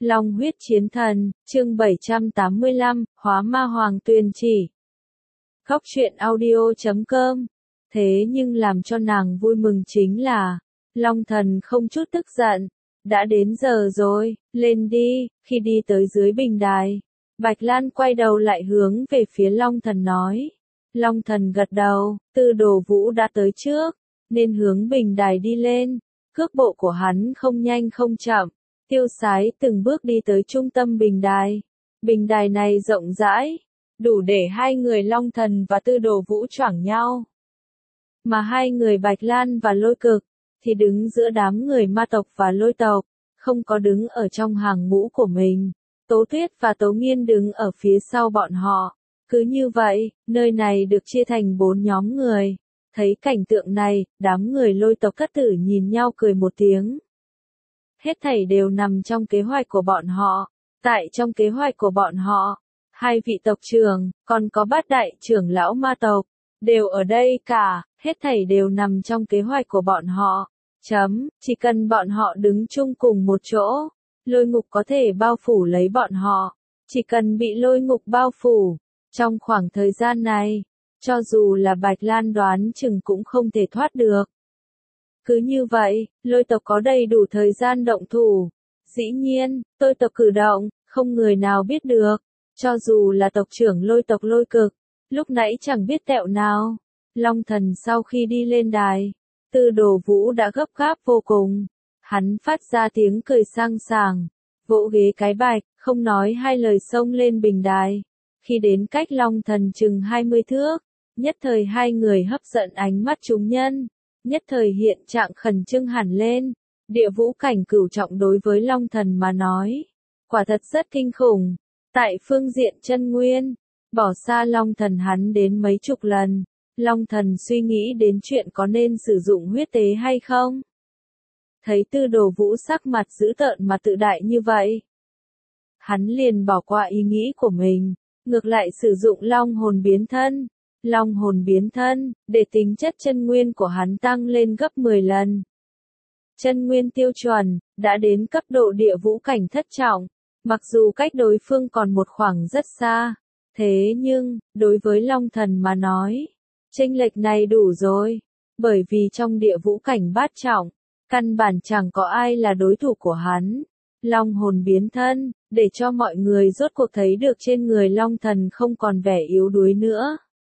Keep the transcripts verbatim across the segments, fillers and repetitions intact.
Long huyết chiến thần, chương bảy trăm tám mươi lăm, hóa ma hoàng tuyền chỉ. Góc truyện audio chấm com. Thế nhưng làm cho nàng vui mừng chính là, Long thần không chút tức giận. Đã đến giờ rồi, lên đi. Khi đi tới dưới bình đài, Bạch Lan quay đầu lại hướng về phía Long thần nói. Long thần gật đầu, Tư Đồ Vũ đã tới trước, nên hướng bình đài đi lên. Cước bộ của hắn không nhanh không chậm, tiêu sái từng bước đi tới trung tâm bình đài. Bình đài này rộng rãi, đủ để hai người Long thần và Tư Đồ Vũ choảng nhau. Mà hai người Bạch Lan và Lôi Cực, thì đứng giữa đám người ma tộc và lôi tộc, không có đứng ở trong hàng ngũ của mình. Tố Tuyết và Tố Nghiên đứng ở phía sau bọn họ. Cứ như vậy, nơi này được chia thành bốn nhóm người. Thấy cảnh tượng này, đám người lôi tộc cát tử nhìn nhau cười một tiếng. Hết thảy đều nằm trong kế hoạch của bọn họ. Tại trong kế hoạch của bọn họ, hai vị tộc trưởng, còn có bát đại trưởng lão ma tộc, đều ở đây cả, hết thảy đều nằm trong kế hoạch của bọn họ. Chấm, chỉ cần bọn họ đứng chung cùng một chỗ, lôi ngục có thể bao phủ lấy bọn họ. Chỉ cần bị lôi ngục bao phủ, trong khoảng thời gian này, cho dù là Bạch Lan đoán chừng cũng không thể thoát được. Cứ như vậy, lôi tộc có đầy đủ thời gian động thủ. Dĩ nhiên, tôi tộc cử động, không người nào biết được. Cho dù là tộc trưởng lôi tộc Lôi Cực, lúc nãy chẳng biết tẹo nào. Long thần sau khi đi lên đài, Tư Đồ Vũ đã gấp gáp vô cùng. Hắn phát ra tiếng cười sang sảng, vỗ ghế cái bạch, không nói hai lời xông lên bình đài. Khi đến cách Long thần chừng hai mươi thước, nhất thời hai người hấp dẫn ánh mắt chúng nhân, nhất thời hiện trạng khẩn trương hẳn lên. Địa vũ cảnh cửu trọng đối với Long thần mà nói, quả thật rất kinh khủng. Tại phương diện chân nguyên, bỏ xa Long thần hắn đến mấy chục lần. Long thần suy nghĩ đến chuyện có nên sử dụng huyết tế hay không. Thấy Tư Đồ Vũ sắc mặt dữ tợn mà tự đại như vậy, hắn liền bỏ qua ý nghĩ của mình, ngược lại sử dụng long hồn biến thân. Long hồn biến thân, để tính chất chân nguyên của hắn tăng lên gấp mười lần. Chân nguyên tiêu chuẩn, đã đến cấp độ địa vũ cảnh thất trọng. Mặc dù cách đối phương còn một khoảng rất xa, thế nhưng, đối với Long thần mà nói, chênh lệch này đủ rồi. Bởi vì trong địa vũ cảnh bát trọng, căn bản chẳng có ai là đối thủ của hắn. Long hồn biến thân, để cho mọi người rốt cuộc thấy được trên người Long thần không còn vẻ yếu đuối nữa.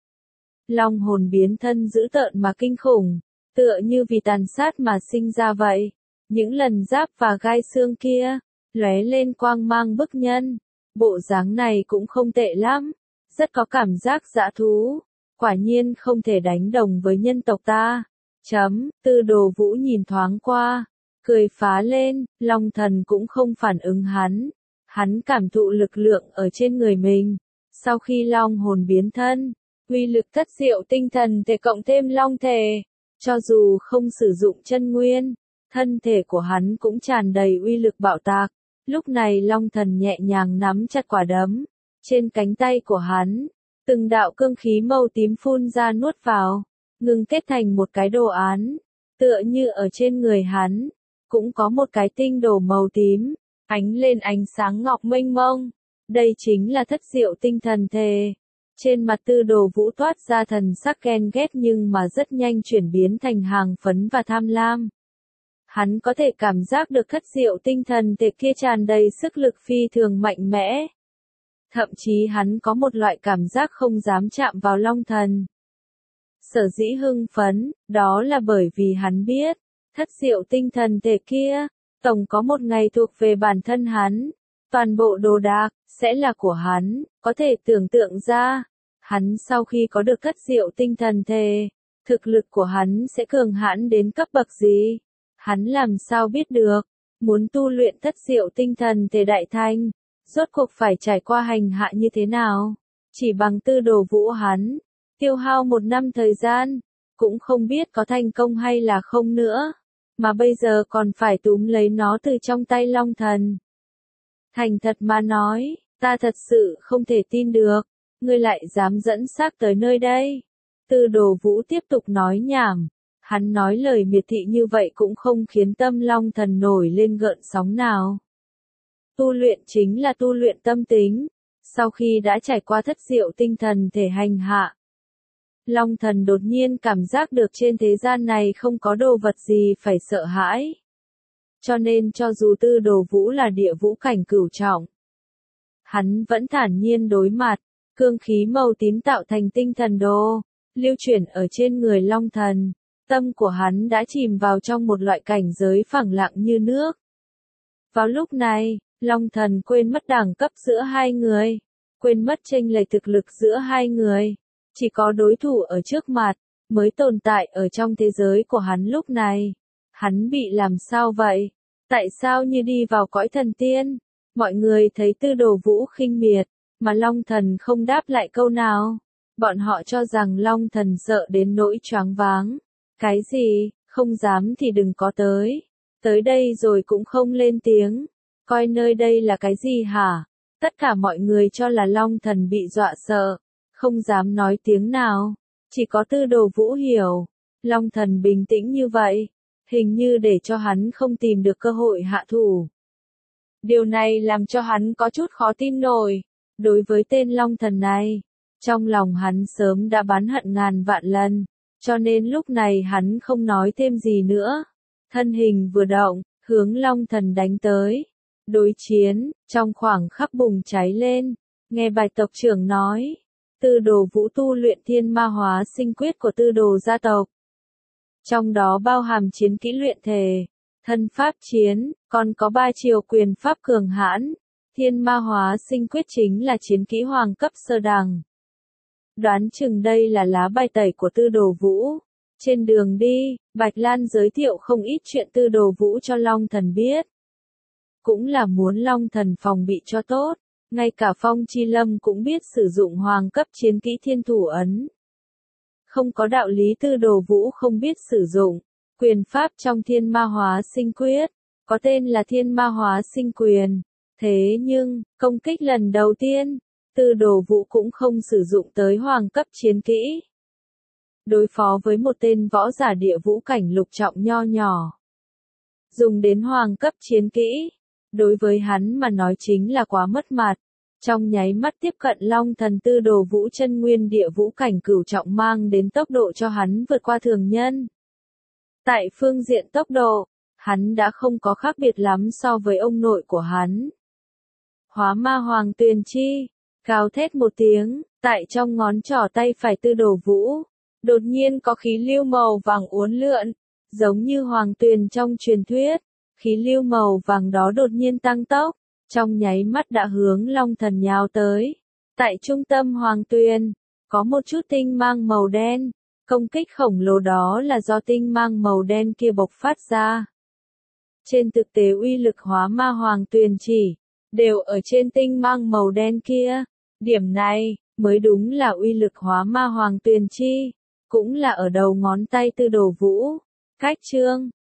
Long hồn biến thân dữ tợn mà kinh khủng, tựa như vì tàn sát mà sinh ra vậy. Những lần giáp và gai xương kia, lóe lên quang mang bức nhân. Bộ dáng này cũng không tệ lắm, rất có cảm giác dã thú. Quả nhiên không thể đánh đồng với nhân tộc ta. Chấm, Tư Đồ Vũ nhìn thoáng qua, cười phá lên. Long thần cũng không phản ứng hắn. Hắn cảm thụ lực lượng ở trên người mình. Sau khi long hồn biến thân, uy lực thất diệu tinh thần thể cộng thêm long thể, cho dù không sử dụng chân nguyên, thân thể của hắn cũng tràn đầy uy lực bạo tạc. Lúc này Long thần nhẹ nhàng nắm chặt quả đấm, trên cánh tay của hắn, từng đạo cương khí màu tím phun ra nuốt vào, ngừng kết thành một cái đồ án, tựa như ở trên người hắn, cũng có một cái tinh đồ màu tím, ánh lên ánh sáng ngọc mênh mông. Đây chính là thất diệu tinh thần thể. Trên mặt Tư Đồ Vũ toát ra thần sắc ghen ghét nhưng mà rất nhanh chuyển biến thành hàng phấn và tham lam. Hắn có thể cảm giác được thất diệu tinh thần thể kia tràn đầy sức lực phi thường mạnh mẽ. Thậm chí hắn có một loại cảm giác không dám chạm vào Long thần. Sở dĩ hưng phấn, đó là bởi vì hắn biết, thất diệu tinh thần thể kia, tổng có một ngày thuộc về bản thân hắn. Toàn bộ đồ đạc, sẽ là của hắn, có thể tưởng tượng ra. Hắn sau khi có được thất diệu tinh thần thể, thực lực của hắn sẽ cường hãn đến cấp bậc gì? Hắn làm sao biết được? Muốn tu luyện thất diệu tinh thần thể đại thành, rốt cuộc phải trải qua hành hạ như thế nào? Chỉ bằng Tư Đồ Vũ hắn, tiêu hao một năm thời gian, cũng không biết có thành công hay là không nữa. Mà bây giờ còn phải túm lấy nó từ trong tay Long thần. Thành thật mà nói, ta thật sự không thể tin được, ngươi lại dám dẫn xác tới nơi đây. Tư Đồ Vũ tiếp tục nói nhảm, hắn nói lời miệt thị như vậy cũng không khiến tâm Long thần nổi lên gợn sóng nào. Tu luyện chính là tu luyện tâm tính. Sau khi đã trải qua thất diệu tinh thần thể hành hạ, Long Thần đột nhiên cảm giác được trên thế gian này không có đồ vật gì phải sợ hãi. Cho nên cho dù Tư Đồ Vũ là địa vũ cảnh cửu trọng, hắn vẫn thản nhiên đối mặt. Cương khí màu tím tạo thành tinh thần đồ, lưu chuyển ở trên người Long Thần. Tâm của hắn đã chìm vào trong một loại cảnh giới phẳng lặng như nước. Vào lúc này, Long Thần quên mất đẳng cấp giữa hai người, quên mất chênh lệch thực lực giữa hai người. Chỉ có đối thủ ở trước mặt, mới tồn tại ở trong thế giới của hắn lúc này. Hắn bị làm sao vậy? Tại sao như đi vào cõi thần tiên? Mọi người thấy Tư Đồ Vũ khinh miệt, mà Long Thần không đáp lại câu nào. Bọn họ cho rằng Long Thần sợ đến nỗi choáng váng. Cái gì, không dám thì đừng có tới. Tới đây rồi cũng không lên tiếng. Coi nơi đây là cái gì hả? Tất cả mọi người cho là Long Thần bị dọa sợ, không dám nói tiếng nào. Chỉ có Tư Đồ Vũ hiểu, Long Thần bình tĩnh như vậy, hình như để cho hắn không tìm được cơ hội hạ thủ. Điều này làm cho hắn có chút khó tin nổi. Đối với tên Long Thần này, trong lòng hắn sớm đã bán hận ngàn vạn lần, cho nên lúc này hắn không nói thêm gì nữa. Thân hình vừa động, hướng Long Thần đánh tới. Đối chiến, trong khoảng khắc bùng cháy lên. Nghe Bạch tộc trưởng nói, Tư Đồ Vũ tu luyện Thiên Ma Hóa Sinh Quyết của Tư Đồ gia tộc. Trong đó bao hàm chiến kỹ luyện thể, thân pháp chiến, còn có ba chiều quyền pháp cường hãn. Thiên Ma Hóa Sinh Quyết chính là chiến kỹ hoàng cấp sơ đẳng. Đoán chừng đây là lá bài tẩy của Tư Đồ Vũ. Trên đường đi, Bạch Lan giới thiệu không ít chuyện Tư Đồ Vũ cho Long Thần biết. Cũng là muốn Long Thần phòng bị cho tốt. Ngay cả Phong Chi Lâm cũng biết sử dụng hoàng cấp chiến kỹ thiên thủ ấn. Không có đạo lý Tư Đồ Vũ không biết sử dụng. Quyền pháp trong Thiên Ma Hóa Sinh Quyết, có tên là Thiên Ma Hóa Sinh Quyền. Thế nhưng, công kích lần đầu tiên, Tư Đồ Vũ cũng không sử dụng tới hoàng cấp chiến kỹ. Đối phó với một tên võ giả địa vũ cảnh lục trọng nho nhỏ. Dùng đến hoàng cấp chiến kỹ, đối với hắn mà nói chính là quá mất mặt. Trong nháy mắt tiếp cận Long Thần, Tư Đồ Vũ chân nguyên địa vũ cảnh cửu trọng mang đến tốc độ cho hắn vượt qua thường nhân. Tại phương diện tốc độ, hắn đã không có khác biệt lắm so với ông nội của hắn. Hóa Ma Hoàng Tuyền Chi, gào thét một tiếng, tại trong ngón trỏ tay phải Tư Đồ Vũ, đột nhiên có khí lưu màu vàng uốn lượn, giống như hoàng tuyền trong truyền thuyết. Khí lưu màu vàng đó đột nhiên tăng tốc, trong nháy mắt đã hướng Long Thần nhào tới. Tại trung tâm hoàng tuyền, có một chút tinh mang màu đen, công kích khổng lồ đó là do tinh mang màu đen kia bộc phát ra. Trên thực tế uy lực hóa ma hoàng tuyền chỉ, đều ở trên tinh mang màu đen kia. Điểm này, mới đúng là uy lực hóa ma hoàng tuyền chi, cũng là ở đầu ngón tay Tư Đồ Vũ. Cách chương